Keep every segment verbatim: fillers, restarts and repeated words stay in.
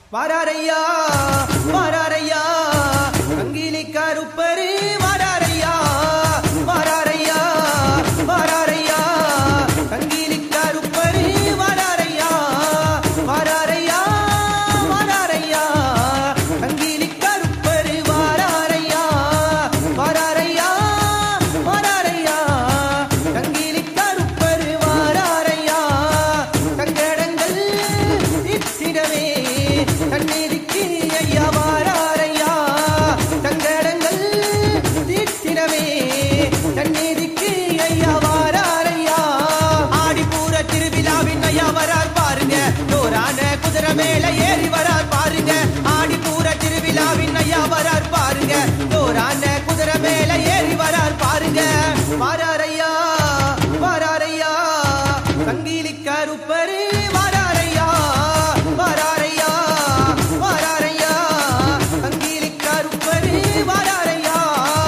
வாராரையா வாராரையா கங்கிலி கருப்பரு வாராரையா வாராரையா வாராரையா கங்கிலி கருப்பரு வாராரையா வாராரையா வாராரையா கங்கிலி கருப்பரு வாராரையா வாராரையா வாராரையா கங்கிலி கருப்பரு வாராரையா தங்கடங்கள் இத்திடவே கண்ணீருக்கு ஐயா வாராரையா தங்கடங்கள் தீர்த்திடவே கண்ணீருக்கு ஐயா வாராரையா ஆடிப்பூர திருவிழாவின் ஐயா வரார் பாருங்க ஜோரான குதிரை மேல ஏறி வரார் பாருங்க ஆடிப்பூர திருவிழாவின் ஐயா வரார் பாருங்க ஜோரான குதிரை மேல ஏறி வரார் பாருங்க வாராரையா வாராரையா கங்கிலி கருப்பரு வாராரையா வாராரையா வாராரையா கங்கிலி கருப்பரு வாராரையா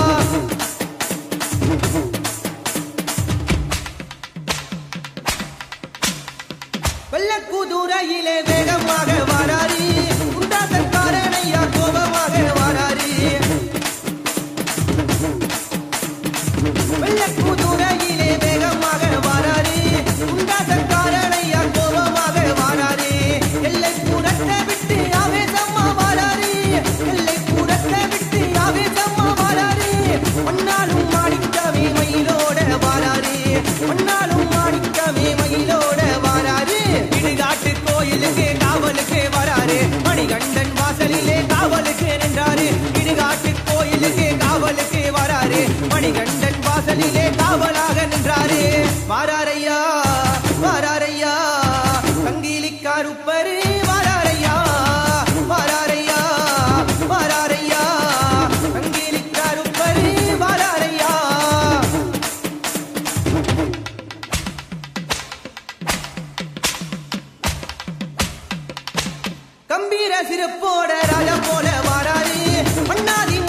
வெள்ளக்குதிரையிலே வேகமாக வாராரி குண்டாசக்காரனையா கோபமாக வாராரி வெள்ளக்குதிரையிலே வேகமாக வாராரி குண்டாசக்காரனையா கோபமாக வாராரி எல்லை கூடத்தை விட்டு ஆவேசமா வாராரி எல்லை கூடத்தை விட்டு ஆவேசமா வாராரி மண்ணாலும் மாணிக்கவே மயிலோட வாராரி மண்ணாலும் மாணிக்கவே மயிலோட வாராரி இடுகாட்டு கோயிலுக்கு காவலுக்கு வராரு மணிகண்டன் வாசலிலே காவலுக்கு நின்றாரு இடுகாட்டு கோயிலுக்கு காவலுக்கு வராரு மணிகண்டன் வாசலிலே காவலாக நின்றாரு வாராரையா வாராரையா கங்கிலி கருப்பரு வாராரையா வாராரையா வாராரையா கங்கிலி கருப்பரு வாராரையா கம்பீர சிறப்போட ராஜா போல வாராரி மன்னாதி